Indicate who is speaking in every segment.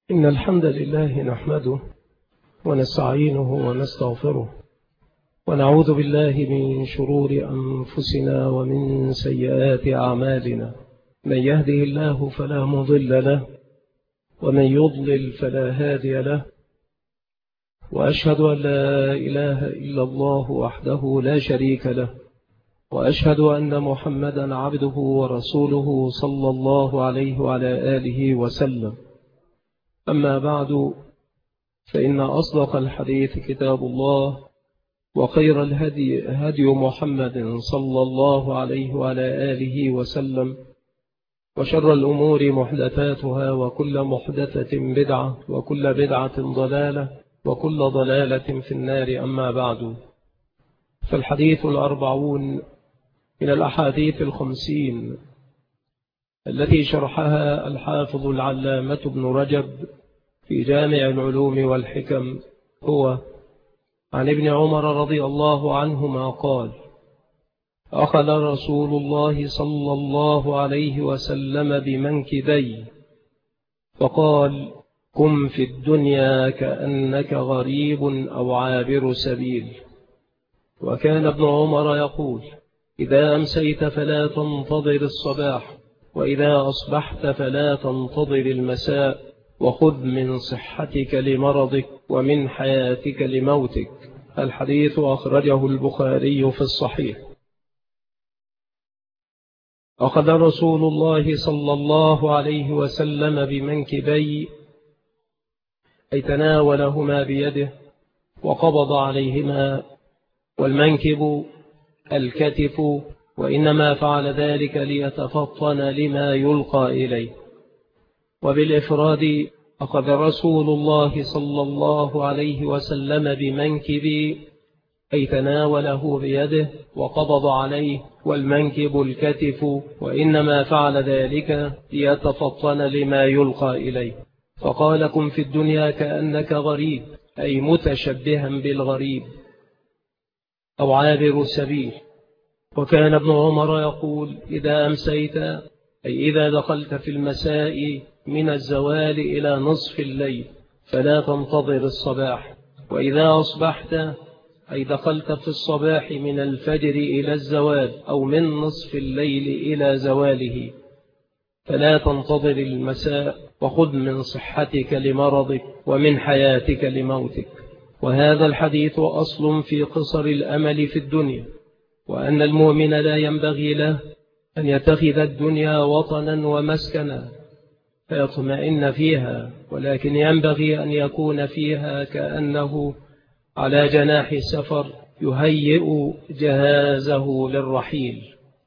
Speaker 1: إن الحمد لله نحمده ونستعينه ونستغفره ونعوذ بالله من شرور أنفسنا ومن سيئات أعمالنا. من يهده الله فلا مضل له ومن يضلل فلا هادي له، وأشهد أن لا إله إلا الله وحده لا شريك له، وأشهد أن محمدا عبده ورسوله صلى الله عليه وعلى آله وسلم. أما بعد، فإن أصدق الحديث كتاب الله، وخير الهدي هدي محمد صلى الله عليه وعلى آله وسلم، وشر الأمور محدثاتها، وكل محدثة بدعة، وكل بدعة ضلالة، وكل ضلالة في النار. أما بعد، فالحديث 40 من الأحاديث 50 التي شرحها الحافظ العلامة ابن رجب في جامع العلوم والحكم هو عن ابن عمر رضي الله عنهما قال: أخذ رسول الله صلى الله عليه وسلم بمنكبي فقال: قم في الدنيا كأنك غريب أو عابر سبيل. وكان ابن عمر يقول: إذا أمسيت فلا تنتظر الصباح، وإذا أصبحت فلا تنتظر المساء، وخذ من صحتك لمرضك ومن حياتك لموتك. الحديث أخرجه البخاري في الصحيح. أخذ رسول الله صلى الله عليه وسلم بمنكبي، أي تناولهما بيده وقبض عليهما، والمنكب الكتف، وإنما فعل ذلك ليتفطن لما يلقى إليه. وبالإفراد: أخذ رسول الله صلى الله عليه وسلم بمنكبي، أي تناوله بيده وقبض عليه، والمنكب الكتف، وإنما فعل ذلك ليتفطن لما يلقى إليه. فقال: كن في الدنيا كأنك غريب، أي متشبها بالغريب أو عابر السبيل. وكان ابن عمر يقول: إذا أمسيت، أي إذا دخلت في المساء من الزوال إلى نصف الليل، فلا تنتظر الصباح، وإذا أصبحت، أي دخلت في الصباح من الفجر إلى الزوال، أو من نصف الليل إلى زواله، فلا تنتظر المساء، وخذ من صحتك لمرضك ومن حياتك لموتك. وهذا الحديث أصل في قصر الأمل في الدنيا، وأن المؤمن لا ينبغي له أن يتخذ الدنيا وطنا ومسكنا فيطمئن فيها، ولكن ينبغي أن يكون فيها كأنه على جناح سفر يهيئ جهازه للرحيل.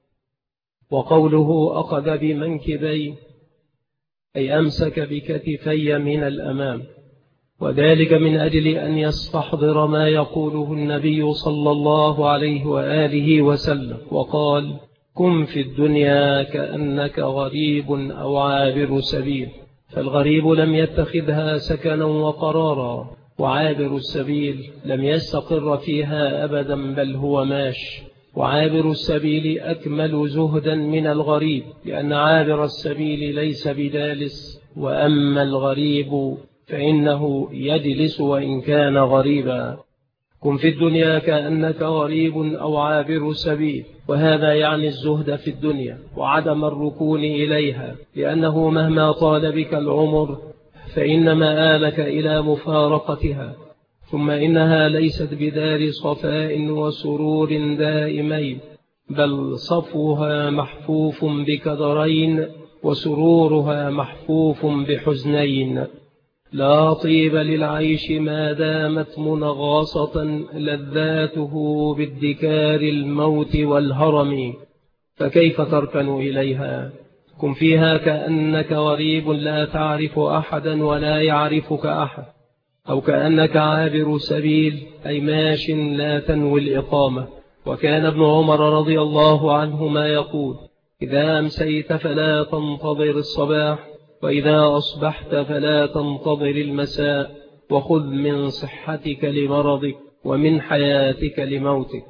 Speaker 1: وقوله أخذ بمنكبي، أي أمسك بكتفي من الأمام، وذلك من أجل أن يستحضر ما يقوله النبي صلى الله عليه وآله وسلم، وقال: كن في الدنيا كأنك غريب أو عابر سبيل. فالغريب لم يتخذها سكنا وقرارا، وعابر السبيل لم يستقر فيها أبدا، بل هو ماش. وعابر السبيل أكمل زهدا من الغريب، لأن عابر السبيل ليس بدالس، وأما الغريب فإنه يجلس وإن كان غريبا. كن في الدنيا كأنك غريب أو عابر سبيل، وهذا يعني الزهد في الدنيا وعدم الركون إليها، لأنه مهما طال بك العمر فإن مآلك إلى مفارقتها، ثم إنها ليست بدار صفاء وسرور دائمين، بل صفوها محفوف بكدرين، وسرورها محفوف بحزنين. لا طيب للعيش ما دامت منغاصة لذاته بالدكار الموت والهرم، فكيف تركن إليها؟ كن فيها كأنك غريب لا تعرف أحدا ولا يعرفك أحد، أو كأنك عابر سبيل، أي ماش لا تنوي الإقامة. وكان ابن عمر رضي الله عنهما يقول: إذا أمسيت فلا تنتظر الصباح، وإذا أصبحت فلا تنتظر المساء، وخذ من صحتك لمرضك ومن حياتك لموتك.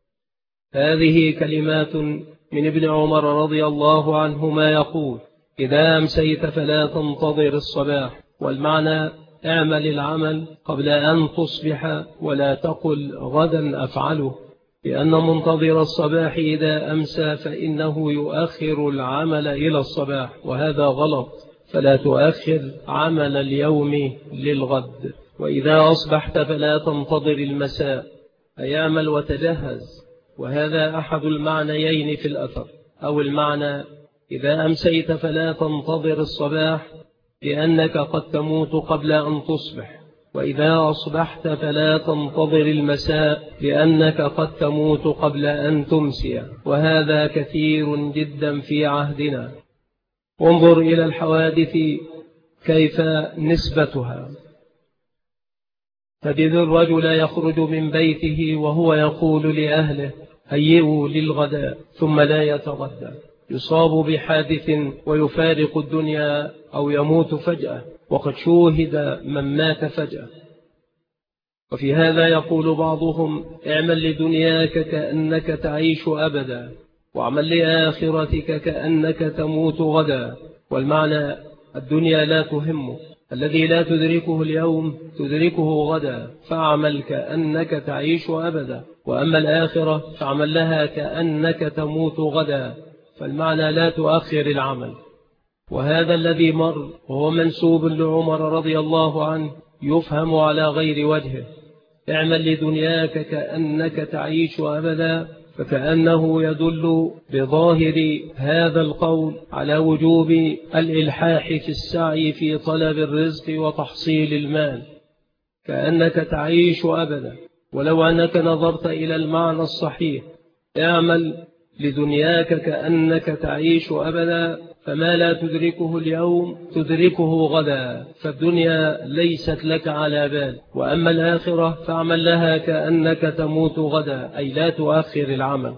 Speaker 1: هذه كلمات من ابن عمر رضي الله عنهما يقول: إذا أمسيت فلا تنتظر الصباح، والمعنى اعمل العمل قبل أن تصبح ولا تقل غدا أفعله، لأن منتظر الصباح إذا أمسى فإنه يؤخر العمل إلى الصباح، وهذا غلط. فلا تؤخر عمل اليوم للغد. وإذا أصبحت فلا تنتظر المساء، أيعمل وتجهز. وهذا أحد المعنيين في الأثر. أو المعنى إذا أمسيت فلا تنتظر الصباح لأنك قد تموت قبل أن تصبح، وإذا أصبحت فلا تنتظر المساء لأنك قد تموت قبل أن تمسي. وهذا كثير جدا في عهدنا. انظر إلى الحوادث كيف نسبتها. تجد الرجل يخرج من بيته وهو يقول لأهله هيئوا للغداء، ثم لا يتغدى، يصاب بحادث ويفارق الدنيا أو يموت فجأة، وقد شوهد من مات فجأة. وفي هذا يقول بعضهم اعمل لدنياك كأنك تعيش أبدا، واعمل لآخرتك كأنك تموت غدا. والمعنى الدنيا لا تهمه، الذي لا تدركه اليوم تدركه غدا، فاعمل كأنك تعيش أبدا. وأما الآخرة فاعمل لها كأنك تموت غدا، فالمعنى لا تؤخر العمل. وهذا الذي مر وهو منسوب لعمر رضي الله عنه يفهم على غير وجهه. اعمل لدنياك كأنك تعيش أبدا، فكأنه يدل بظاهر هذا القول على وجوب الإلحاح في السعي في طلب الرزق وتحصيل المال، كأنك تعيش أبدا. ولو أنك نظرت إلى المعنى الصحيح اعمل لدنياك كأنك تعيش أبدا، فما لا تدركه اليوم تدركه غدا، فالدنيا ليست لك على بال. وأما الآخرة فاعمل لها كأنك تموت غدا، أي لا تؤخر العمل.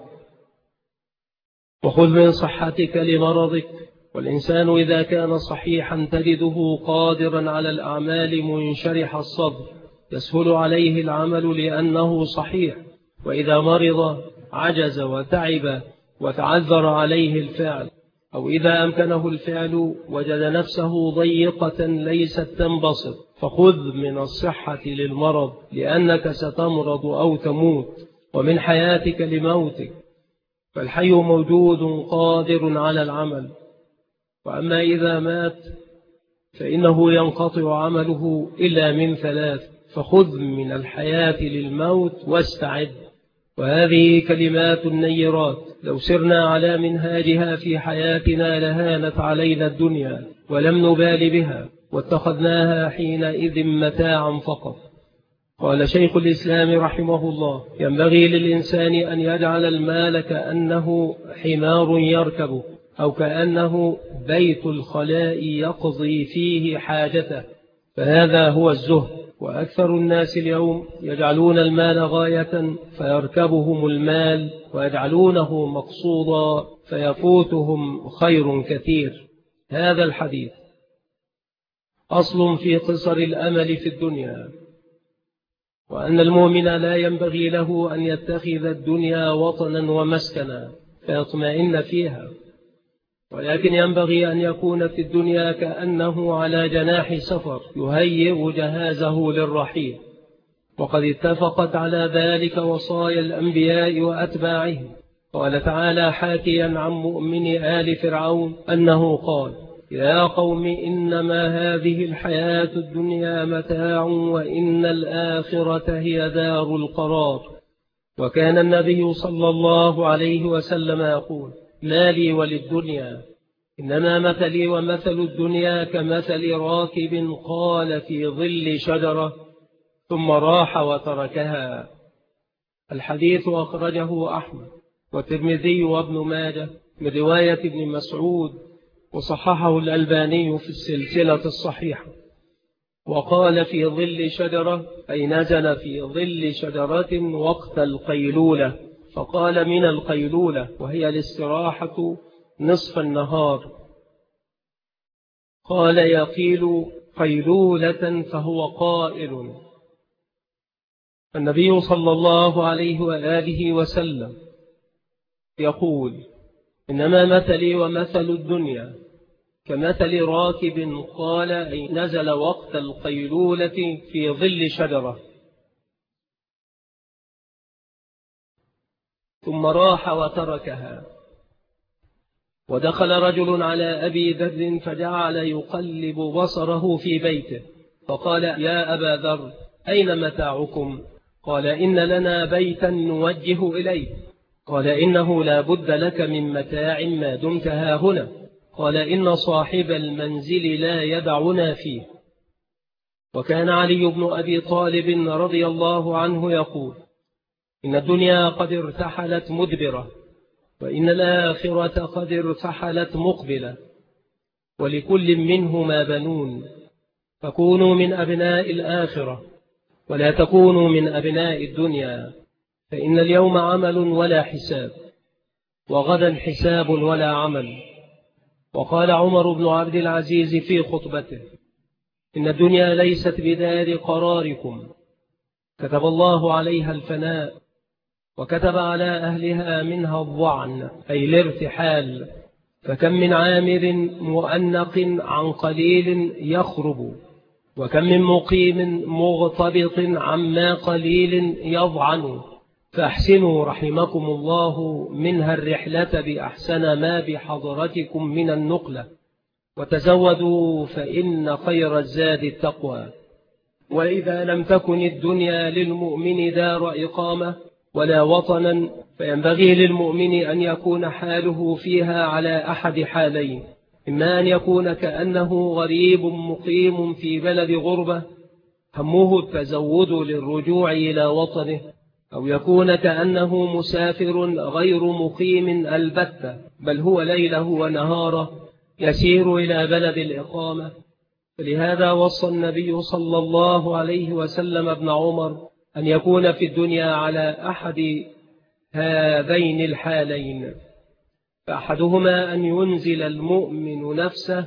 Speaker 1: وخذ من صحتك لمرضك. والإنسان إذا كان صحيحا تجده قادرا على الأعمال منشرح الصدر، يسهل عليه العمل لأنه صحيح. وإذا مرض عجز وتعب وتعذر عليه الفعل، أو إذا أمكنه الفعل وجد نفسه ضيقة ليست تنبسط. فخذ من الصحة للمرض لأنك ستمرض أو تموت، ومن حياتك لموتك، فالحي موجود قادر على العمل. وأما إذا مات فإنه ينقطع عمله إلا من ثلاث، فخذ من الحياة للموت واستعد. وهذه كلمات نيرات لو سرنا على منهاجها في حياتنا لهانت علينا الدنيا ولم نبال بها، واتخذناها حينئذ متاعا فقط. قال شيخ الإسلام رحمه الله ينبغي للإنسان أن يجعل المال كأنه حمار يركبه، أو كأنه بيت الخلاء يقضي فيه حاجته، فهذا هو الزهد. وأكثر الناس اليوم يجعلون المال غاية فيركبهم المال، ويجعلونه مقصودا فيفوتهم خير كثير. هذا الحديث أصل في قصر الأمل في الدنيا، وأن المؤمن لا ينبغي له أن يتخذ الدنيا وطنا ومسكنا فيطمئن فيها، ولكن ينبغي أن يكون في الدنيا كأنه على جناح سفر يهيئ جهازه للرحيل. وقد اتفقت على ذلك وصايا الأنبياء وأتباعهم. قال تعالى حاكيا عن مؤمن آل فرعون أنه قال يا قوم إنما هذه الحياة الدنيا متاع وإن الآخرة هي دار القرار. وكان النبي صلى الله عليه وسلم يقول ما لي وللدنيا إنما مثلي ومثل الدنيا كمثل راكب قال في ظل شجرة ثم راح وتركها. الحديث أخرجه أحمد والترمذي وابن ماجه من رواية ابن مسعود، وصححه الألباني في السلسلة الصحيحة. وقال في ظل شجرة أي نزل في ظل شجرة وقت القيلولة، فقال من القيلولة وهي الاستراحة نصف النهار. قال يقيل قيلولة فهو قائل. النبي صلى الله عليه وآله وسلم يقول إنما مثلي ومثل الدنيا كمثل راكب قال أي نزل وقت القيلولة في ظل شجرة ثم راح وتركها. ودخل رجل على أبي ذر فجعل يقلب بصره في بيته فقال يا أبا ذر أين متاعكم؟ قال إن لنا بيتا نوجه إليه. قال إنه لا بد لك من متاع ما دمت هاهنا. قال إن صاحب المنزل لا يدعنا فيه. وكان علي بن أبي طالب رضي الله عنه يقول إن الدنيا قد ارتحلت مدبرة وإن الآخرة قد ارتحلت مقبلة ولكل منهما بنون فكونوا من أبناء الآخرة ولا تكونوا من أبناء الدنيا فإن اليوم عمل ولا حساب وغدا حساب ولا عمل. وقال عمر بن عبد العزيز في خطبته إن الدنيا ليست بدار قراركم كتب الله عليها الفناء وكتب على أهلها منها الضعن أي الارتحال فكم من عامر مؤنق عن قليل يخرب وكم من مقيم مغتبط عما قليل يضعن فاحسنوا رحمكم الله منها الرحلة بأحسن ما بحضرتكم من النقلة وتزودوا فإن خير الزاد التقوى. وإذا لم تكن الدنيا للمؤمن دار إقامة ولا وطنا فينبغي للمؤمن أن يكون حاله فيها على أحد حالين إما أن يكون كأنه غريب مقيم في بلد غربة همه التزود للرجوع إلى وطنه أو يكون كأنه مسافر غير مقيم البتة بل هو ليله ونهاره يسير إلى بلد الإقامة. فلهذا وصى النبي صلى الله عليه وسلم ابن عمر أن يكون في الدنيا على أحد هذين الحالين فأحدهما أن ينزل المؤمن نفسه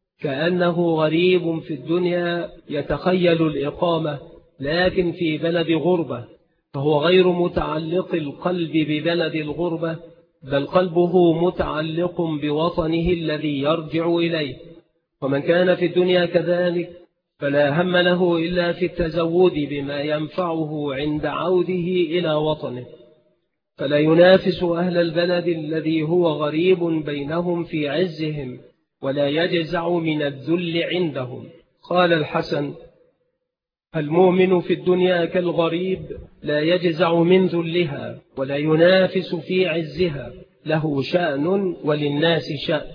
Speaker 1: كأنه غريب في الدنيا يتخيل الإقامة لكن في بلد غربة فهو غير متعلق القلب ببلد الغربة بل قلبه متعلق بوطنه الذي يرجع إليه. ومن كان في الدنيا كذلك فلا هم له إلا في التزود بما ينفعه عند عوده إلى وطنه فلا ينافس أهل البلد الذي هو غريب بينهم في عزهم ولا يجزع من الذل عندهم. قال الحسن المؤمن في الدنيا كالغريب لا يجزع من ذلها ولا ينافس في عزها له شأن وللناس شأن.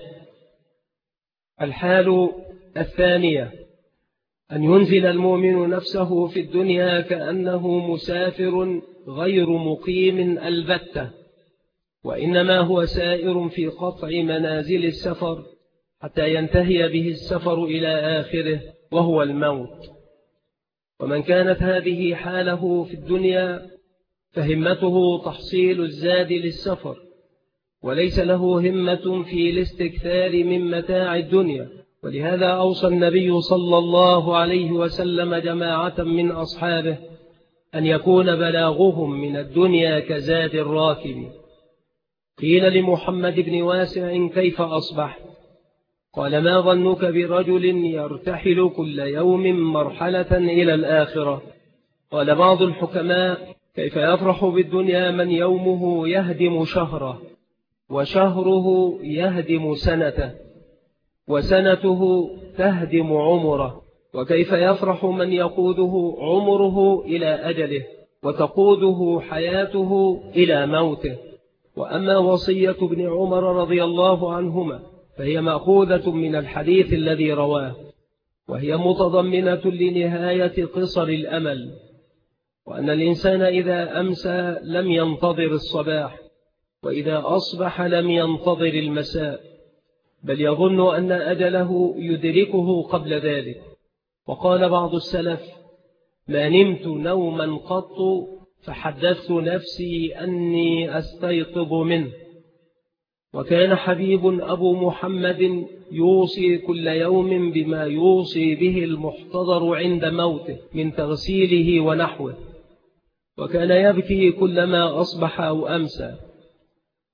Speaker 1: الحال الثانية أن ينزل المؤمن نفسه في الدنيا كأنه مسافر غير مقيم البتة وإنما هو سائر في قطع منازل السفر حتى ينتهي به السفر إلى آخره وهو الموت. ومن كانت هذه حاله في الدنيا فهمته تحصيل الزاد للسفر وليس له همة في الاستكثار من متاع الدنيا. ولهذا أوصى النبي صلى الله عليه وسلم جماعة من أصحابه أن يكون بلاغهم من الدنيا كزاد الراكب. قيل لمحمد بن واسع كيف أصبح؟ قال ما ظنك برجل يرتحل كل يوم مرحلة إلى الآخرة؟ قال بعض الحكماء كيف يفرح بالدنيا من يومه يهدم شهره وشهره يهدم سنته وسنته تهدم عمره وكيف يفرح من يقوده عمره إلى أجله وتقوده حياته إلى موته. وأما وصية ابن عمر رضي الله عنهما فهي مأخوذة من الحديث الذي رواه وهي متضمنة لنهاية قصر الأمل وأن الإنسان إذا أمسى لم ينتظر الصباح وإذا أصبح لم ينتظر المساء بل يظن أن أجله يدركه قبل ذلك. وقال بعض السلف ما نمت نوما قط فحدثت نفسي أني أستيقظ منه. وكان حبيب أبو محمد يوصي كل يوم بما يوصي به المحتضر عند موته من تغسيله ونحوه وكان يبكي كلما أصبح أو أمسى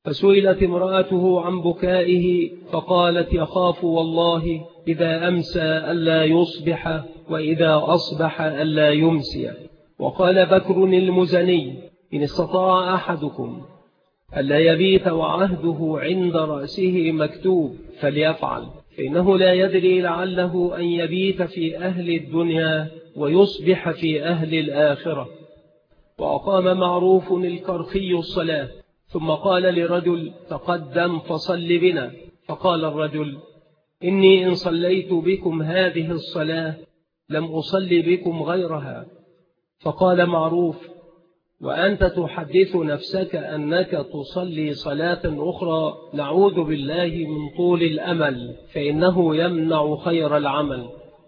Speaker 1: فسئلت امرأته عن بكائه فقالت: يخاف والله إذا أمسى ألا يصبح، وإذا أصبح ألا يمسي. وقال بكر المزني: إن استطاع أحدكم ألا يبيت وعهده عند رأسه مكتوب فليفعل، فإنه لا يدري لعله أن يبيت في أهل الدنيا ويصبح في أهل الآخرة. وأقام معروف الكرخي الصلاة، ثم قال لرجل: تقدم فصل بنا. فقال الرجل: إني إن صليت بكم هذه الصلاة لم أصل بكم غيرها. فقال معروف: وأنت تحدث نفسك أنك تصلي صلاة أخرى؟ نعوذ بالله من طول الأمل، فإنه يمنع خير العمل.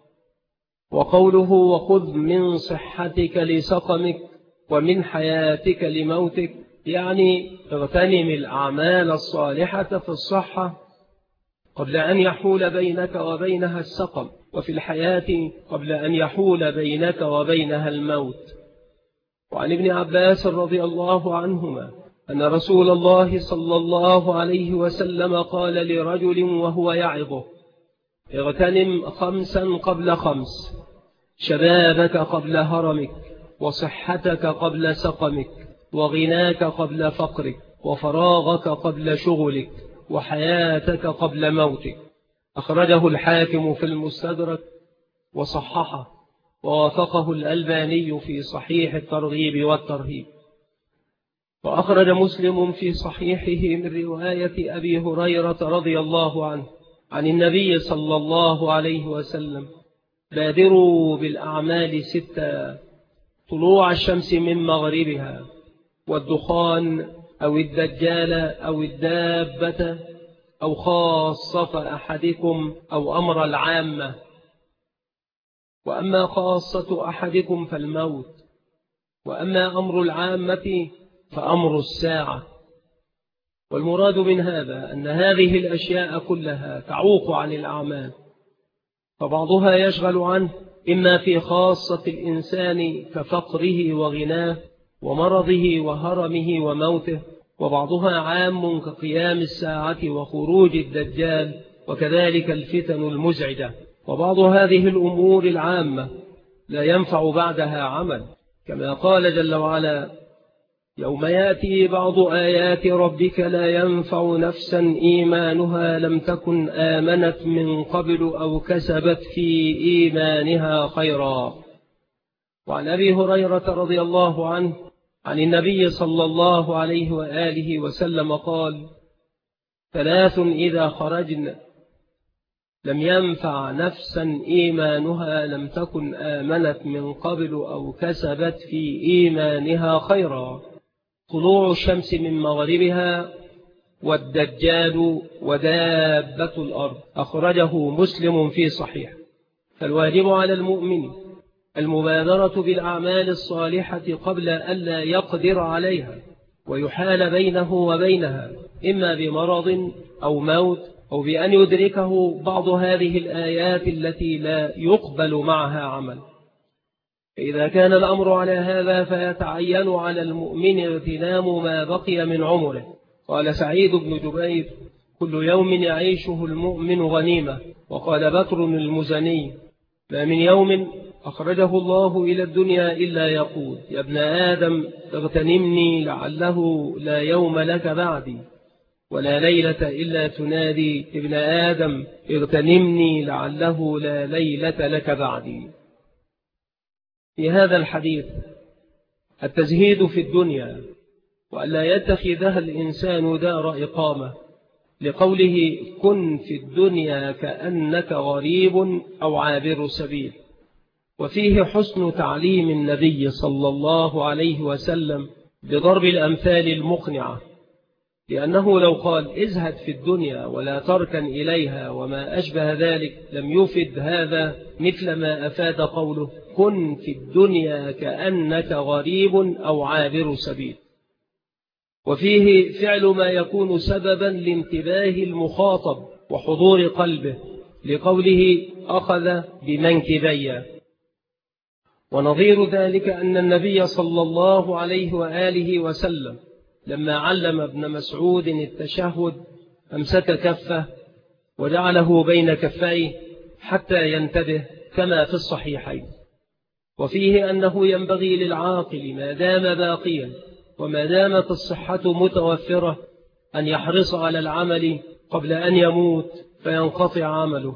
Speaker 1: وقوله: وخذ من صحتك لسقمك ومن حياتك لموتك، يعني اغتنم الأعمال الصالحة في الصحة قبل أن يحول بينك وبينها السقم، وفي الحياة قبل أن يحول بينك وبينها الموت. وعن ابن عباس رضي الله عنهما أن رسول الله صلى الله عليه وسلم قال لرجل وهو يعظه: اغتنم 5 قبل 5، شبابك قبل هرمك، وصحتك قبل سقمك، وغناك قبل فقرك، وفراغك قبل شغلك، وحياتك قبل موتك. أخرجه الحاكم في المستدرك وصححه، ووافقه الألباني في صحيح الترغيب والترهيب. وأخرج مسلم في صحيحه من رواية أبي هريرة رضي الله عنه عن النبي صلى الله عليه وسلم: بادروا بالأعمال 6: طلوع الشمس من مغربها، والدخان أو الدجال أو الدابة، أو خاصة أحدكم أو أمر العامة. وأما خاصة أحدكم فالموت، وأما أمر العامة فأمر الساعة. والمراد من هذا أن هذه الأشياء كلها تعوق عن الأعمال، فبعضها يشغل عنه إما في خاصة الإنسان كفقره وغناه ومرضه وهرمه وموته، وبعضها عام كقيام الساعة وخروج الدجال، وكذلك الفتن المزعجة. وبعض هذه الأمور العامة لا ينفع بعدها عمل، كما قال جل وعلا: يوم يأتي بعض آيات ربك لا ينفع نفسا إيمانها لم تكن آمنت من قبل أو كسبت في إيمانها خيرا. وعن أبي هريرة رضي الله عنه عن النبي صلى الله عليه وآله وسلم قال: 3 إذا خرجن لم ينفع نفسا إيمانها لم تكن آمنت من قبل أو كسبت في إيمانها خيرا: طلوع الشمس من مغربها، والدجال، ودابة الأرض. أخرجه مسلم في صحيح. فالواجب على المؤمن المبادرة بالأعمال الصالحة قبل أن لا يقدر عليها ويحال بينه وبينها، إما بمرض أو موت، أو بأن يدركه بعض هذه الآيات التي لا يقبل معها عمل. فإذا كان الأمر على هذا فيتعين على المؤمن اغتنام ما بقي من عمره. قال سعيد بن جبير: كل يوم يعيشه المؤمن غنيمة. وقال بكر المزني: ما من يوم أخرجه الله إلى الدنيا إلا يقول: يا ابن آدم اغتنمني لعله لا يوم لك بعدي، ولا ليلة إلا تنادي: ابن آدم اغتنمني لعله لا ليلة لك بعدي. في هذا الحديث التزهيد في الدنيا، وألا يتخذها الإنسان دار إقامة، لقوله: كن في الدنيا كأنك غريب أو عابر سبيل. وفيه حسن تعليم النبي صلى الله عليه وسلم بضرب الأمثال المقنعة، لأنه لو قال: ازهد في الدنيا ولا تركن إليها وما أشبه ذلك، لم يفد هذا مثل ما أفاد قوله: كن في الدنيا كأنك غريب أو عابر سبيل. وفيه فعل ما يكون سببا لانتباه المخاطب وحضور قلبه، لقوله: أخذ بمنكبي. ونظير ذلك أن النبي صلى الله عليه وآله وسلم لما علم ابن مسعود التشهد أمسك كفه وجعله بين كفيه حتى ينتبه كما في الصحيحين. وفيه أنه ينبغي للعاقل ما دام باقيا وما دامت الصحة متوفرة أن يحرص على العمل قبل أن يموت فينقطع عمله.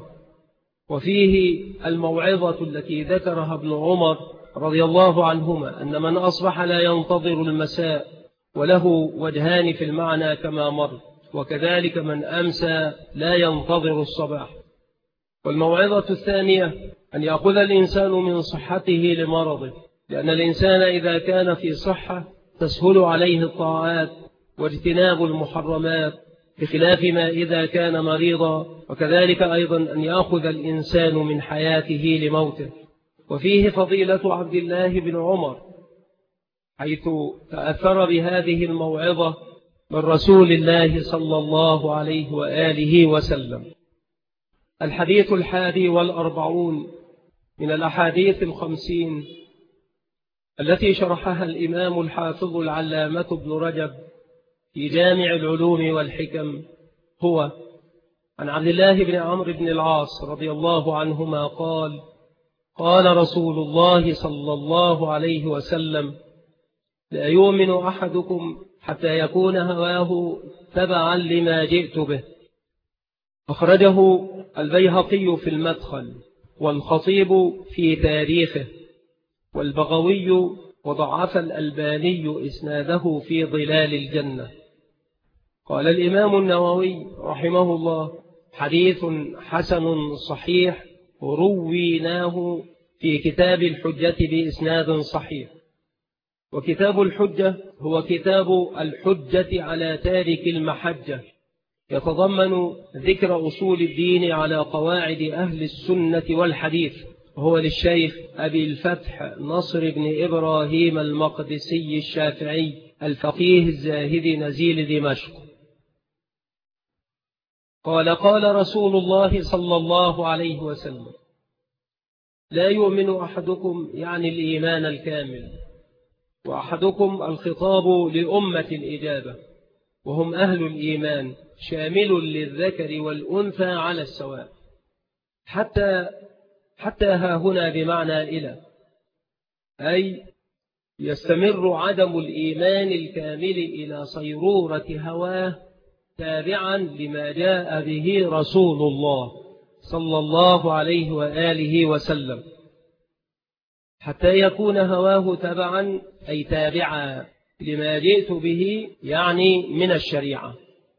Speaker 1: وفيه الموعظة التي ذكرها ابن عمر رضي الله عنهما أن من أصبح لا ينتظر المساء وله وجهان في المعنى كما مر، وكذلك من أمسى لا ينتظر الصباح. والموعظة الثانية أن يأخذ الإنسان من صحته لمرضه، لأن الإنسان إذا كان في صحة تسهل عليه الطاعات واجتناب المحرمات بخلاف ما إذا كان مريضا، وكذلك أيضا أن يأخذ الإنسان من حياته لموته. وفيه فضيلة عبد الله بن عمر حيث تأثر بهذه الموعظة من رسول الله صلى الله عليه وآله وسلم. الحديث 41 من الأحاديث 50 التي شرحها الإمام الحافظ العلامة ابن رجب في جامع العلوم والحكم هو عن عبد الله بن عمرو بن العاص رضي الله عنهما قال: قال رسول الله صلى الله عليه وسلم: لا يؤمن أحدكم حتى يكون هواه تبعا لما جئت به. أخرجه البيهقي في المدخل والخطيب في تاريخه، والبغوي وضعف الألباني إسناده في ظلال الجنة. قال الإمام النووي رحمه الله: حديث حسن صحيح رويناه في كتاب الحجة بإسناد صحيح. وكتاب الحجة هو كتاب الحجة على تارك المحجة، يتضمن ذكر أصول الدين على قواعد أهل السنة والحديث، وهو للشيخ أبي الفتح نصر بن إبراهيم المقدسي الشافعي الفقيه الزاهد نزيل دمشق. قال: قال رسول الله صلى الله عليه وسلم: لا يؤمن أحدكم، يعني الإيمان الكامل، وأحدكم الخطاب لأمة الإجابة وهم أهل الإيمان، شامل للذكر والأنثى على السواء، حتى ها هنا بمعنى إلى، أي يستمر عدم الإيمان الكامل إلى صيرورة هواه تابعا لما جاء به رسول الله صلى الله عليه وآله وسلم، حتى يكون هواه تبعا أي تابعا لما جئت به، يعني من الشريعة.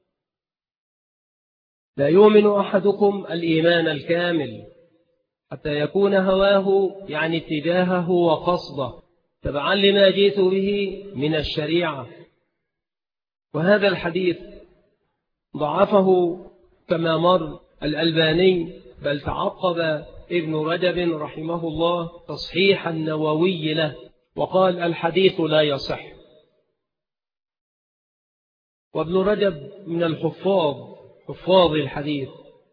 Speaker 1: لا يؤمن أحدكم الإيمان الكامل حتى يكون هواه، يعني اتجاهه وقصده، تبعا لما جئت به من الشريعة. وهذا الحديث ضعفه كما مر الألباني، بل تعقب ابن رجب رحمه الله تصحيح النووي له وقال: الحديث لا يصح. وابن رجب من حفاظ الحديث،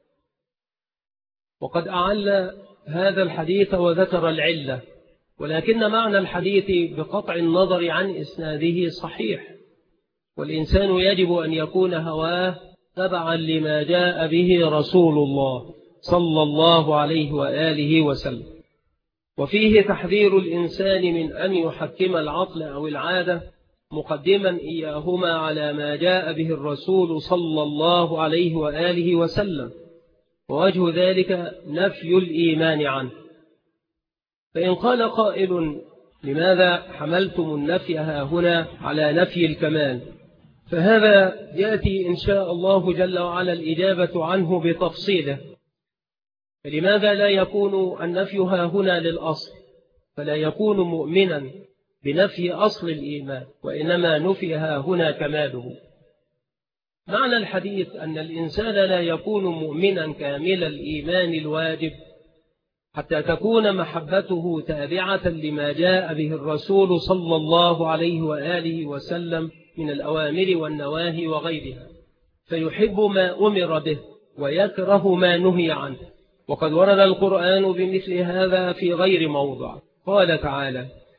Speaker 1: وقد أعل هذا الحديث وذكر العلة، ولكن معنى الحديث بقطع النظر عن إسناده صحيح، والإنسان يجب أن يكون هواه تبعا لما جاء به رسول الله صلى الله عليه وآله وسلم. وفيه تحذير الإنسان من أن يحكم العقل أو العادة مقدما إياهما على ما جاء به الرسول صلى الله عليه وآله وسلم، ووجه ذلك نفي الإيمان عنه. فإن قال قائل: لماذا حملتم النفي هنا على نفي الكمال؟ فهذا يأتي إن شاء الله جل وعلا الإجابة عنه بتفصيله. فلماذا لا يكون النفي هنا للأصل، فلا يكون مؤمنا بنفي أصل الإيمان، وإنما نفي هنا كماله؟ معنى الحديث أن الإنسان لا يكون مؤمنا كامل الإيمان الواجب حتى تكون محبته تابعة لما جاء به الرسول صلى الله عليه وآله وسلم من الأوامر والنواهي وغيرها، فيحب ما أمر به ويكره ما نهي عنه. وقد ورد القرآن بمثل هذا في غير موضع. قال تعالى: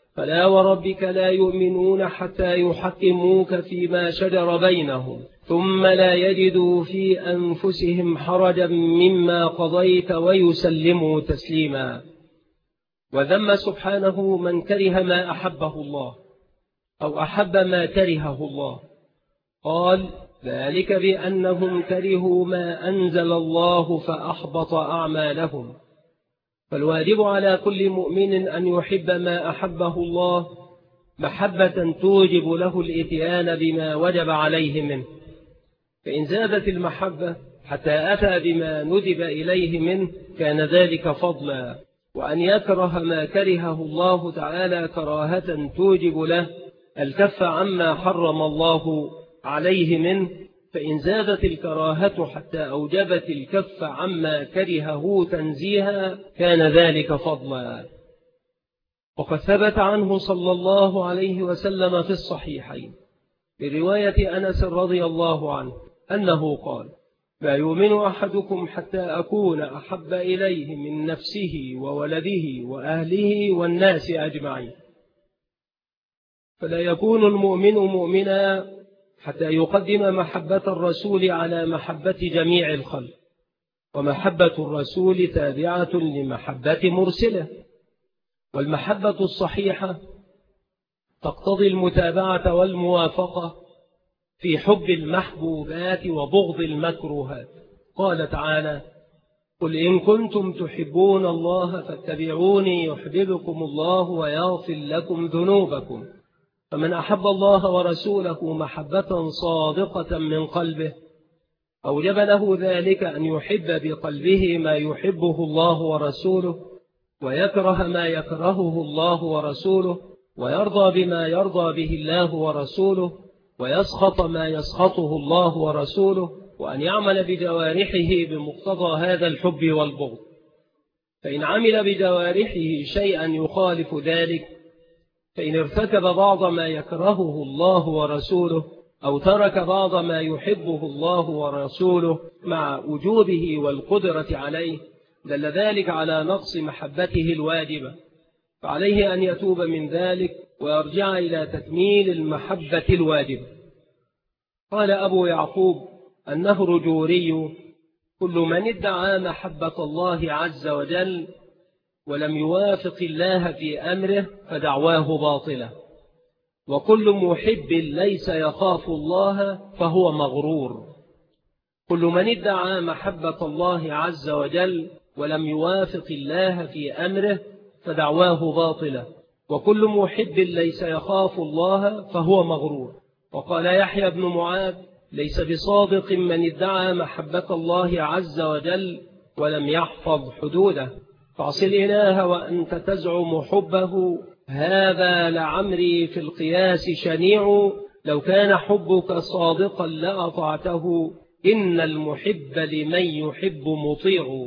Speaker 1: فلا وربك لا يؤمنون حتى يحكموك فيما شجر بينهم ثم لا يجدوا في أنفسهم حرجا مما قضيت ويسلموا تسليما. وذم سبحانه من كره ما أحبه الله أو أحب ما كرهه الله، قال ذلك بأنهم كرهوا ما أنزل الله فأحبط أعمالهم. فالواجب على كل مؤمن أن يحب ما أحبه الله محبة توجب له الإتيان بما وجب عليه منه، فإن زادت المحبة حتى أتى بما ندب إليه منه كان ذلك فضلا. وأن يكره ما كرهه الله تعالى كراهة توجب له الكف عما حرم الله عليه منه، فإن زادت الكراهة حتى أوجبت الكف عما كرهه تنزيها كان ذلك فضلا. وقد ثبت عنه صلى الله عليه وسلم في الصحيحين برواية أنس رضي الله عنه أنه قال ما يؤمن أحدكم حتى أكون أحب إليه من نفسه وولده وأهله والناس أجمعين. فلا يكون المؤمن مؤمنا حتى يقدم محبة الرسول على محبة جميع الخلق، ومحبة الرسول تابعة لمحبة مرسله، والمحبة الصحيحة تقتضي المتابعة والموافقة في حب المحبوبات وبغض المكروهات. قال تعالى قل إن كنتم تحبون الله فاتبعوني يحببكم الله ويغفر لكم ذنوبكم. فمن أحب الله ورسوله محبة صادقة من قلبه أوجب له ذلك أن يحب بقلبه ما يحبه الله ورسوله، ويكره ما يكرهه الله ورسوله، ويرضى بما يرضى به الله ورسوله، ويسخط ما يسخطه الله ورسوله، وأن يعمل بجوارحه بمقتضى هذا الحب والبغض. فإن عمل بجوارحه شيئا يخالف ذلك، فإن ارتكب بعض ما يكرهه الله ورسوله أو ترك بعض ما يحبه الله ورسوله مع وجوبه والقدرة عليه، دل ذلك على نقص محبته الواجبة، فعليه أن يتوب من ذلك ويرجع إلى تكميل المحبة الواجبة. قال أبو يعقوب النهر جوري كل من ادعى محبة الله عز وجل ولم يوافق الله في أمره فدعواه باطلة، وكل محب ليس يخاف الله فهو مغرور. كل من ادعى محبة الله عز وجل ولم يوافق الله في أمره فدعواه باطلة، وكل محب ليس يخاف الله فهو مغرور. وقال يحيى بن معاذ ليس بصادق من ادعى محبة الله عز وجل ولم يحفظ حدوده، فاعص الإله وأنت تزعم حبه، هذا لعمري في القياس شنيع، لو كان حبك صادقا لأطعته، إن المحب لمن يحب مطيع.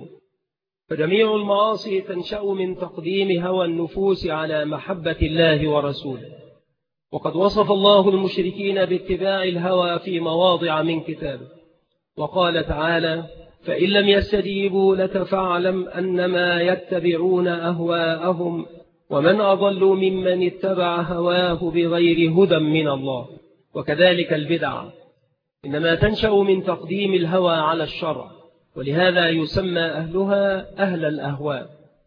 Speaker 1: فجميع المعاصي تنشأ من تقديم هوى النفوس على محبة الله ورسوله، وقد وصف الله المشركين باتباع الهوى في مواضع من كتابه، وقال تعالى فإن لم يستجيبوا لك فاعلم أنما يتبعون أهواءهم ومن أضل ممن اتبع هواه بغير هدى من الله. وكذلك البدع إنما تنشأ من تقديم الهوى على الشرع، ولهذا يسمى أهلها أهل الأهواء.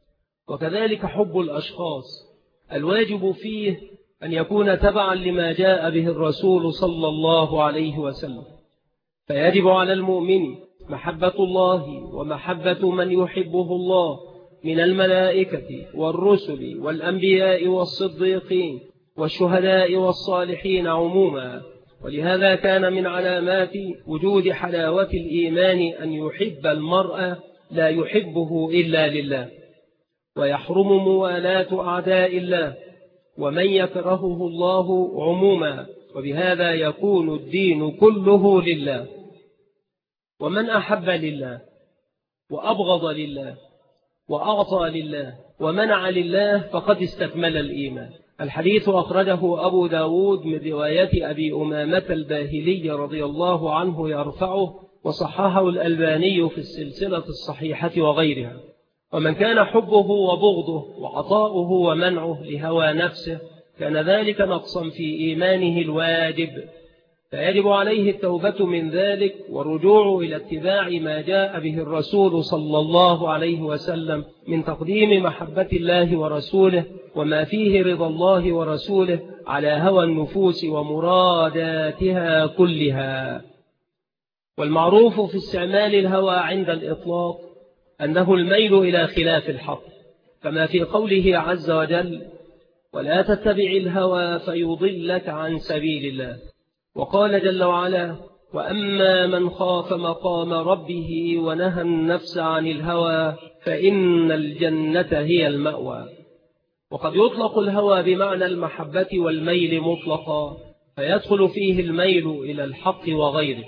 Speaker 1: وكذلك حب الأشخاص الواجب فيه أن يكون تبعا لما جاء به الرسول صلى الله عليه وسلم، فيجب على المؤمن محبة الله ومحبة من يحبه الله من الملائكة والرسل والأنبياء والصديقين والشهداء والصالحين عموما. ولهذا كان من علامات وجود حلاوة الإيمان أن يحب المرء لا يحبه إلا لله، ويحرم موالاة أعداء الله ومن يكرهه الله عموما، وبهذا يكون الدين كله لله. ومن أحب لله وأبغض لله وأعطى لله ومنع لله فقد استكمل الإيمان. الحديث أخرجه أبو داود من رواية أبي أمامة الباهلي رضي الله عنه يرفعه، وصححه الألباني في السلسلة الصحيحة وغيرها. ومن كان حبه وبغضه وعطاؤه ومنعه لهوى نفسه كان ذلك نقصا في إيمانه الواجب، فيجب عليه التوبة من ذلك والرجوع إلى اتباع ما جاء به الرسول صلى الله عليه وسلم من تقديم محبة الله ورسوله وما فيه رضا الله ورسوله على هوى النفوس ومراداتها كلها. والمعروف في استعمال الهوى عند الإطلاق أنه الميل إلى خلاف الحق، كما في قوله عز وجل: ولا تتبع الهوى فيضلك عن سبيل الله. وقال جل وعلا: وأما من خاف مقام ربه ونهى النفس عن الهوى فإن الجنة هي المأوى. وقد يطلق الهوى بمعنى المحبة والميل مطلقا، فيدخل فيه الميل إلى الحق وغيره،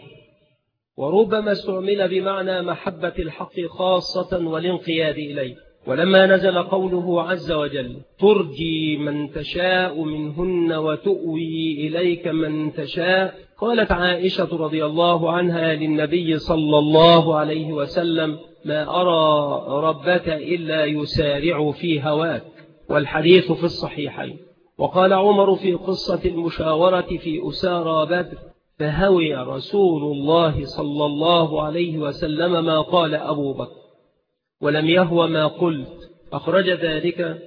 Speaker 1: وربما استعمل بمعنى محبة الحق خاصة والانقياد إليه. ولما نزل قوله عز وجل: ترجي من تشاء منهن وتؤوي إليك من تشاء، قالت عائشة رضي الله عنها للنبي صلى الله عليه وسلم: ما أرى ربك إلا يسارع في هواك، والحديث في الصحيحين. وقال عمر في قصة المشاورة في أسارى بدر: فهوي رسول الله صلى الله عليه وسلم ما قال أبو بكر ولم يهو ما قلت، أخرج ذلك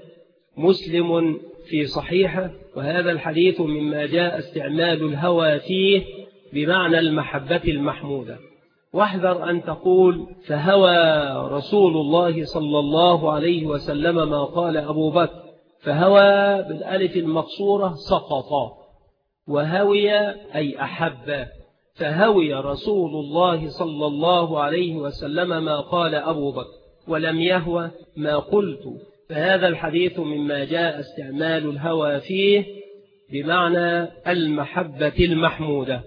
Speaker 1: مسلم في صحيحه. وهذا الحديث مما جاء استعمال الهوى فيه بمعنى المحبة المحمودة. واحذر أن تقول فهوى رسول الله صلى الله عليه وسلم ما قال أبو بكر، فهوى بالألف المقصورة سقط، وهوي أي أحب، فهوي رسول الله صلى الله عليه وسلم ما قال أبو بكر ولم يهوى ما قلت. فهذا الحديث مما جاء استعمال الهوى فيه بمعنى المحبة المحمودة.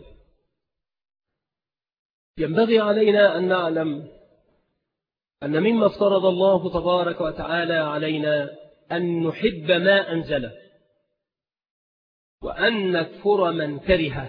Speaker 1: ينبغي علينا أن نعلم أن مما افترض الله تبارك وتعالى علينا أن نحب ما أنزله وأن نكفر من كرهه.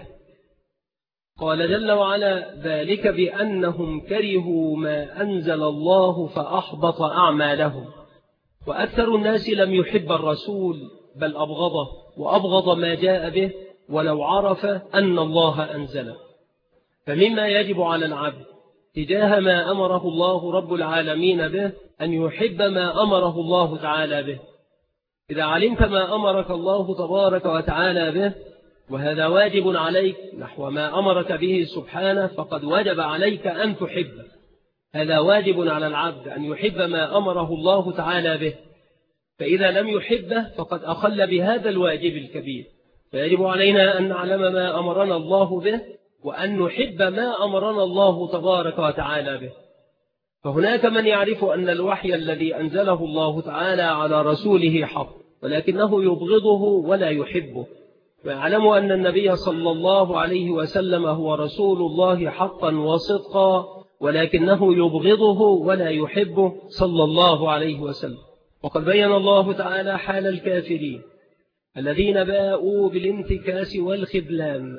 Speaker 1: قال جل وعلا: ذلك بأنهم كرهوا ما أنزل الله فأحبط أعمالهم. وأكثر الناس لم يحب الرسول بل أبغضه، وأبغض ما جاء به ولو عرف أن الله أنزله. فمما يجب على العبد تجاه ما أمره الله رب العالمين به أن يحب ما أمره الله تعالى به. إذا علمت ما أمرك الله تبارك وتعالى به، وهذا واجب عليك نحو ما أمرك به سبحانه، فقد وجب عليك أن تحبه. هذا واجب على العبد أن يحب ما أمره الله تعالى به، فإذا لم يحبه فقد أخل بهذا الواجب الكبير. فيجب علينا أن نعلم ما أمرنا الله به وأن نحب ما أمرنا الله تبارك وتعالى به. فهناك من يعرف أن الوحي الذي أنزله الله تعالى على رسوله حق، ولكنه يبغضه ولا يحبه، ويعلم أن النبي صلى الله عليه وسلم هو رسول الله حقا وصدقا، ولكنه يبغضه ولا يحبه صلى الله عليه وسلم. وقد بين الله تعالى حال الكافرين الذين باءوا بالانتكاس والخذلان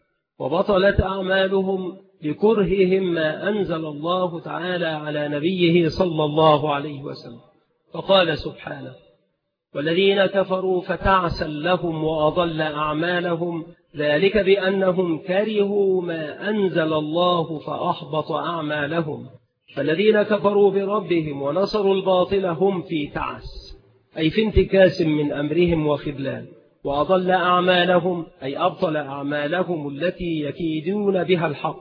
Speaker 1: وبطلت أعمالهم لكرههم ما أنزل الله تعالى على نبيه صلى الله عليه وسلم. فقال سبحانه: والذين كفروا فتعسا لهم وأضل أعمالهم، ذلك بأنهم كرهوا ما أنزل الله فأحبط أعمالهم. فالذين كفروا بربهم ونصروا الباطل هم في تعس، أي في انتكاس من أمرهم وخذلان، وأضل أعمالهم أي أبطل أعمالهم التي يكيدون بها الحق،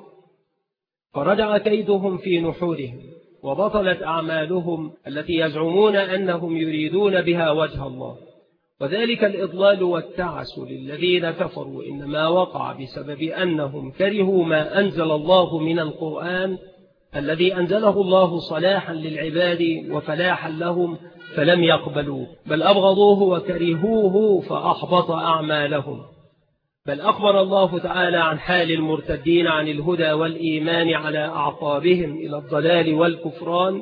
Speaker 1: فرجع كيدهم في نحورهم، وبطلت أعمالهم التي يزعمون أنهم يريدون بها وجه الله. وذلك الإضلال والتعس للذين كفروا إنما وقع بسبب أنهم كرهوا ما أنزل الله من القرآن الذي أنزله الله صلاحا للعباد وفلاحا لهم، فلم يقبلوه بل أبغضوه وكرهوه فأحبط أعمالهم. بل أخبر الله تعالى عن حال المرتدين عن الهدى والإيمان على أعقابهم إلى الضلال والكفران،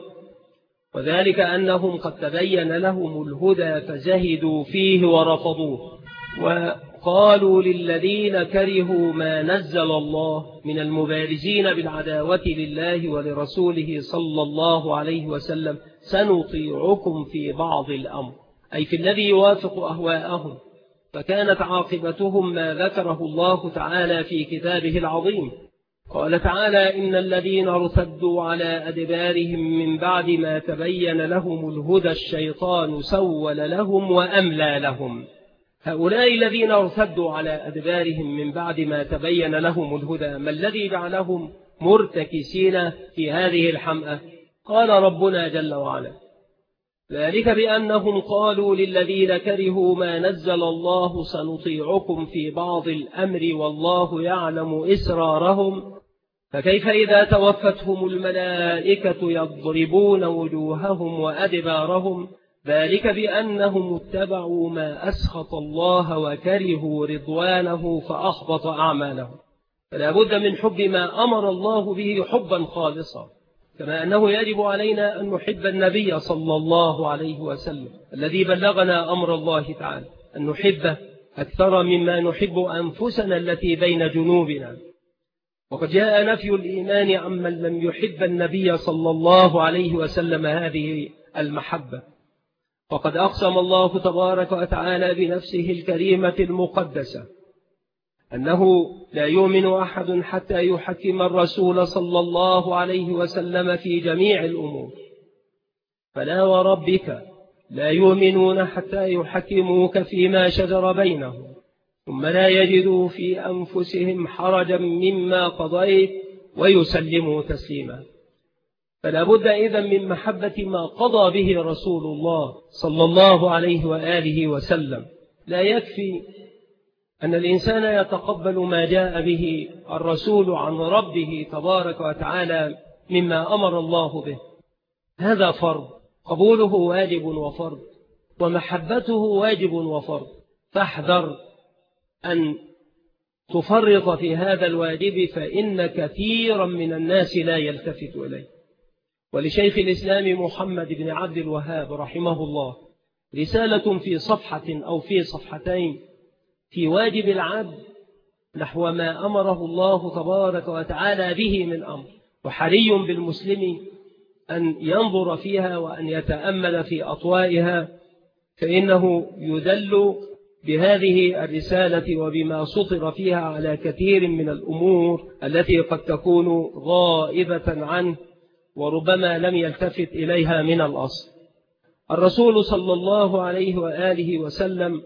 Speaker 1: وذلك أنهم قد تبين لهم الهدى فزهدوا فيه ورفضوه. قالوا للذين كرهوا ما نزل الله من المبارزين بالعداوة لله ولرسوله صلى الله عليه وسلم سنطيعكم في بعض الأمر، أي في الذي يوافق أهواءهم. فكانت عاقبتهم ما ذكره الله تعالى في كتابه العظيم. قال تعالى: إن الذين ارتدوا على أدبارهم من بعد ما تبين لهم الهدى الشيطان سول لهم وأملى لهم. هؤلاء الذين ارتدوا على أدبارهم من بعد ما تبين لهم الهدى، ما الذي جعلهم مرتكسين في هذه الحمأة؟ قال ربنا جل وعلا: ذلك بأنهم قالوا للذين كرهوا ما نزل الله سنطيعكم في بعض الأمر والله يعلم إسرارهم، فكيف إذا توفتهم الملائكة يضربون وجوههم وأدبارهم، ذلك بأنهم اتبعوا ما أسخط الله وكرهوا رضوانه فأحبط أعمالهم. فلا بد من حب ما أمر الله به حبا خالصا، كما أنه يجب علينا أن نحب النبي صلى الله عليه وسلم الذي بلغنا أمر الله تعالى، أن نحبه أكثر مما نحب أنفسنا التي بين جنوبنا. وقد جاء نفي الإيمان عمن لم يحب النبي صلى الله عليه وسلم هذه المحبة. وقد أقسم الله تبارك وتعالى بنفسه الكريمة المقدسة أنه لا يؤمن أحد حتى يحكم الرسول صلى الله عليه وسلم في جميع الأمور. فلا وربك لا يؤمنون حتى يحكموك فيما شجر بينهم ثم لا يجدوا في أنفسهم حرجا مما قضيت ويسلموا تسليما. فلا بد إذن من محبة ما قضى به رسول الله صلى الله عليه وآله وسلم. لا يكفي أن الإنسان يتقبل ما جاء به الرسول عن ربه تبارك وتعالى مما أمر الله به، هذا فرض، قبوله واجب وفرض، ومحبته واجب وفرض. فاحذر أن تفرط في هذا الواجب، فإن كثيرا من الناس لا يلتفت إليه. ولشيخ الإسلام محمد بن عبد الوهاب رحمه الله رسالة في صفحة أو في صفحتين في واجب العبد نحو ما أمره الله تبارك وتعالى به من أمر، وحري بالمسلم أن ينظر فيها وأن يتأمل في أطوائها، فإنه يدل بهذه الرسالة وبما سطر فيها على كثير من الأمور التي قد تكون غائبة عنه وربما لم يلتفت إليها من الأصل. الرسول صلى الله عليه وآله وسلم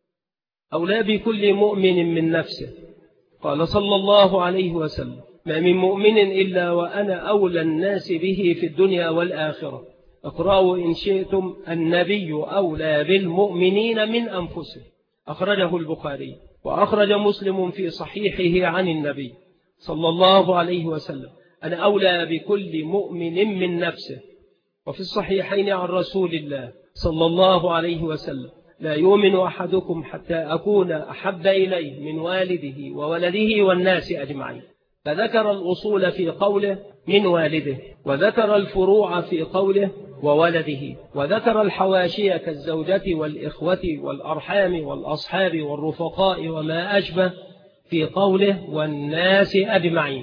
Speaker 1: أولى بكل مؤمن من نفسه. قال صلى الله عليه وسلم: ما من مؤمن إلا وأنا أولى الناس به في الدنيا والآخرة. اقرأوا إن شئتم: النبي أولى بالمؤمنين من أنفسه. أخرجه البخاري. وأخرج مسلم في صحيحه عن النبي صلى الله عليه وسلم: أنا أولى بكل مؤمن من نفسه. وفي الصحيحين عن رسول الله صلى الله عليه وسلم: لا يؤمن أحدكم حتى أكون أحب إليه من والده وولده والناس أجمعين. فذكر الأصول في قوله من والده، وذكر الفروع في قوله وولده، وذكر الحواشي كالزوجة والإخوة والأرحام والأصحاب والرفقاء وما أشبه في قوله والناس أجمعين.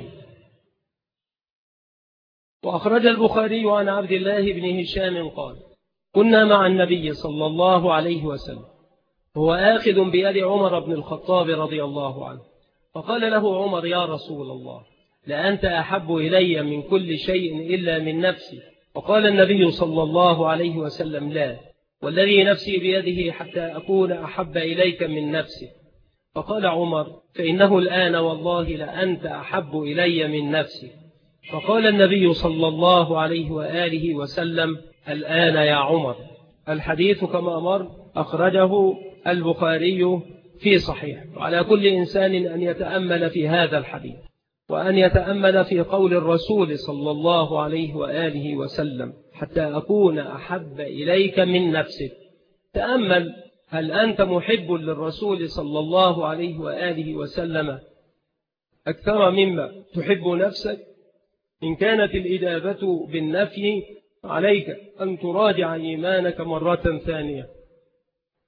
Speaker 1: وأخرج البخاري عن عبد الله بن هشام قال: كنا مع النبي صلى الله عليه وسلم هو آخذ بيد عمر بن الخطاب رضي الله عنه، فقال له عمر: يا رسول الله، لأنت أحب إلي من كل شيء إلا من نفسي. وقال النبي صلى الله عليه وسلم: لا، والذي نفسي بيده حتى أكون أحب إليك من نفسي. فقال عمر: فإنه الآن والله لأنت أحب إلي من نفسي. فقال النبي صلى الله عليه وآله وسلم: الآن يا عمر. الحديث كما مر أخرجه البخاري في صحيح. وعلى كل إنسان أن يتأمل في هذا الحديث، وأن يتأمل في قول الرسول صلى الله عليه وآله وسلم: حتى أكون أحب إليك من نفسك. تأمل، هل أنت محب للرسول صلى الله عليه وآله وسلم أكثر مما تحب نفسك؟ إن كانت الإجابة بالنفي عليك أن تراجع إيمانك مرة ثانية.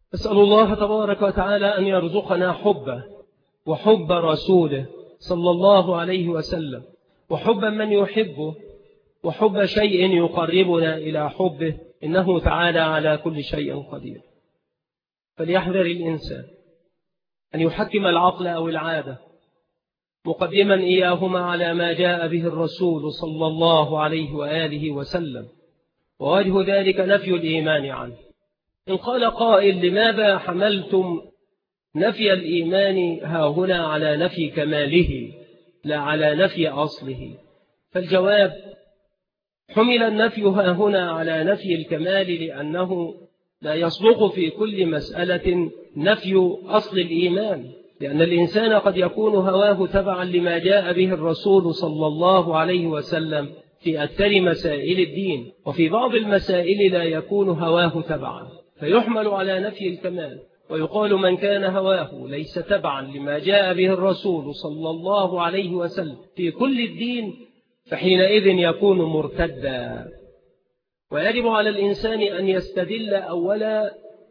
Speaker 1: أسأل الله تبارك وتعالى أن يرزقنا حبه وحب رسوله صلى الله عليه وسلم، وحب من يحبه، وحب شيء يقربنا إلى حبه، إنه تعالى على كل شيء قدير. فليحذر الإنسان أن يحكم العقل أو العادة مقدما إياهما على ما جاء به الرسول صلى الله عليه وآله وسلم، ووجه ذلك نفي الإيمان عنه. إن قال قائل: لماذا حملتم نفي الإيمان هاهنا على نفي كماله لا على نفي أصله؟ فالجواب: حمل النفي هاهنا على نفي الكمال لأنه لا يصدق في كل مسألة نفي أصل الإيمان، لأن الإنسان قد يكون هواه تبعا لما جاء به الرسول صلى الله عليه وسلم في أكثر مسائل الدين، وفي بعض المسائل لا يكون هواه تبعا فيحمل على نفي الكمال، ويقال من كان هواه ليس تبعا لما جاء به الرسول صلى الله عليه وسلم في كل الدين فحينئذ يكون مرتدا. ويجب على الإنسان أن يستدل أولا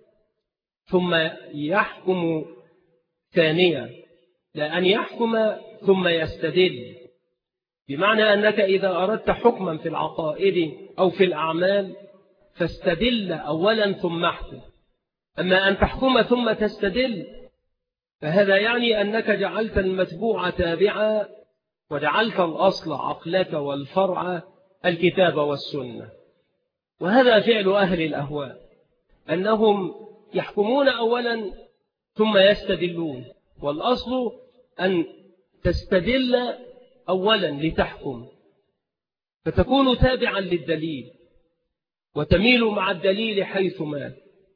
Speaker 1: ثم يحكم ثانيا، لا أن يحكم ثم يستدل، بمعنى أنك إذا أردت حكما في العقائد أو في الأعمال فاستدل أولا ثم احكم. أما أن تحكم ثم تستدل فهذا يعني أنك جعلت المتبوع تابعا وجعلت الأصل عقلك والفرع الكتاب والسنة. وهذا فعل أهل الأهواء، أنهم يحكمون أولا ثم يستدلون، والأصل أن تستدل أولا لتحكم، فتكون تابعا للدليل وتميل مع الدليل حيث مال.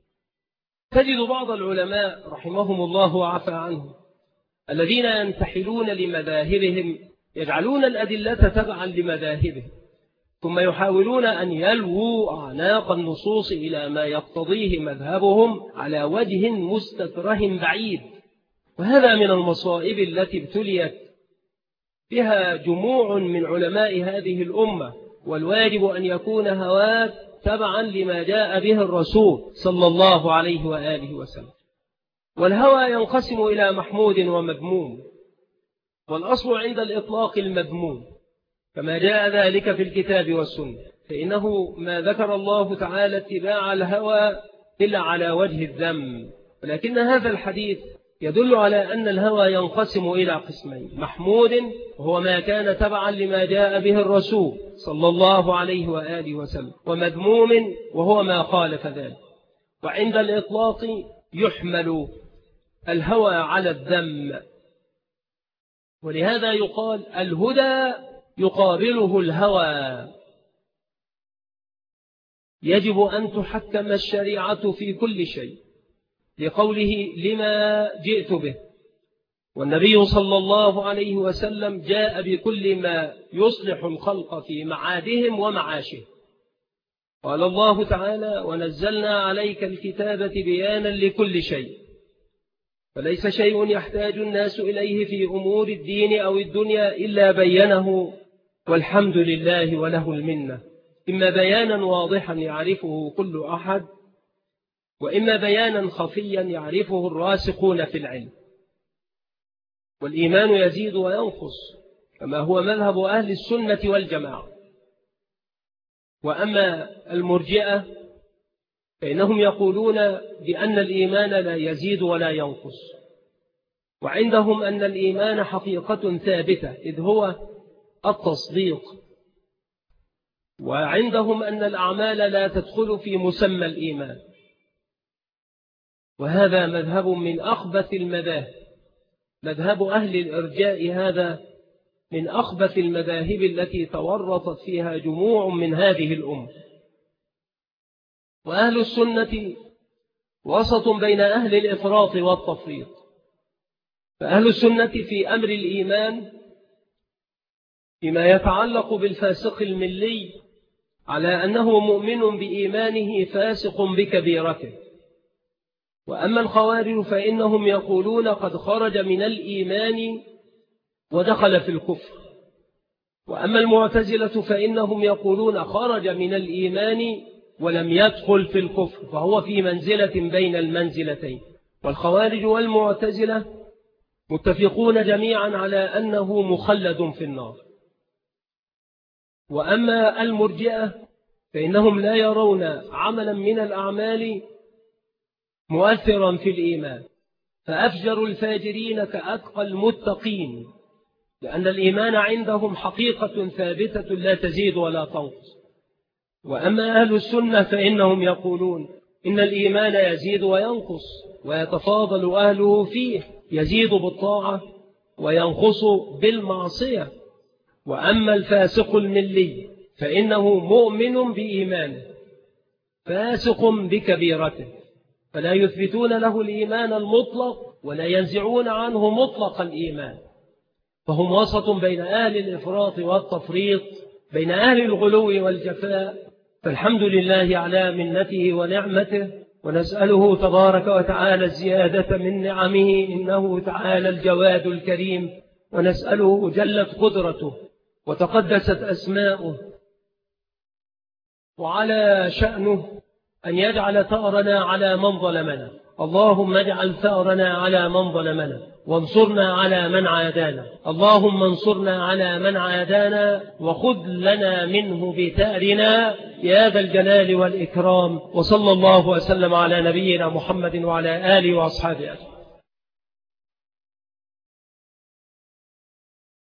Speaker 1: تجد بعض العلماء رحمهم الله وعفى عنهم الذين ينتحلون لمذاهبهم يجعلون الأدلة تبعا لمذاهبهم، ثم يحاولون أن يلووا أعناق النصوص إلى ما يقتضيه مذهبهم على وجه مستكره بعيد. وهذا من المصائب التي ابتليت بها جموع من علماء هذه الأمة، والواجب أن يكون هواك تبعا لما جاء به الرسول صلى الله عليه وآله وسلم. والهوى ينقسم إلى محمود ومذموم، والأصل عند الإطلاق المذموم كما جاء ذلك في الكتاب والسنة، فإنه ما ذكر الله تعالى اتباع الهوى إلا على وجه الذم. ولكن هذا الحديث يدل على أن الهوى ينقسم إلى قسمين: محمود وهو ما كان تبعا لما جاء به الرسول صلى الله عليه وآله وسلم، ومذموم وهو ما خالف ذلك. وعند الإطلاق يحمل الهوى على الذم، ولهذا يقال الهدى يقابله الهوى. يجب أن تحكم الشريعة في كل شيء لقوله لما جئت به، والنبي صلى الله عليه وسلم جاء بكل ما يصلح الخلق في معادهم ومعاشهم. قال الله تعالى: ونزلنا عليك الكتاب بيانا لكل شيء، فليس شيء يحتاج الناس إليه في أمور الدين أو الدنيا إلا بينه، والحمد لله وله المنة، إما بيانا واضحا يعرفه كل أحد، وإما بيانا خفيا يعرفه الراسخون في العلم. والإيمان يزيد وينقص كما هو مذهب أهل السنة والجماعة. وأما المرجئة فإنهم يقولون بأن الإيمان لا يزيد ولا ينقص، وعندهم أن الإيمان حقيقة ثابتة إذ هو التصديق، وعندهم أن الأعمال لا تدخل في مسمى الإيمان. وهذا مذهب من أخبث المذاهب، مذهب أهل الإرجاء هذا من أخبث المذاهب التي تورطت فيها جموع من هذه الأمة. وأهل السنة وسط بين أهل الإفراط والتفريط، فأهل السنة في أمر الإيمان فيما يتعلق بالفاسق الملي على أنه مؤمن بإيمانه فاسق بكبيرته. وأما الخوارج فإنهم يقولون قد خرج من الإيمان ودخل في الكفر. وأما المعتزلة فإنهم يقولون خرج من الإيمان ولم يدخل في الكفر، فهو في منزلة بين المنزلتين. والخوارج والمعتزلة متفقون جميعا على أنه مخلد في النار. وأما المرجئة فإنهم لا يرون عملا من الأعمال مؤثرا في الإيمان، فأفجر الفاجرين كأتقى المتقين، لأن الإيمان عندهم حقيقة ثابتة لا تزيد ولا تنقص. وأما أهل السنة فإنهم يقولون إن الإيمان يزيد وينقص ويتفاضل أهله فيه، يزيد بالطاعة وينقص بالمعصية. وأما الفاسق الملي فإنه مؤمن بإيمانه فاسق بكبيرته، فلا يثبتون له الإيمان المطلق ولا ينزعون عنه مطلق الإيمان، فهم وسط بين أهل الإفراط والتفريط، بين أهل الغلو والجفاء. فالحمد لله على منته ونعمته، ونسأله تبارك وتعالى الزيادة من نعمه، إنه تعالى الجواد الكريم. ونسأله جلت قدرته وتقدست أسماؤه وعلى شأنه أن يجعل ثأرنا على من ظلمنا. اللهم اجعل ثأرنا على من ظلمنا وانصرنا على من عادانا. اللهم انصرنا على من عادانا وخذ لنا منه بثأرنا يا ذا الجلال والإكرام. وصلى الله وسلم على نبينا محمد وعلى آله وأصحابه أجمعين.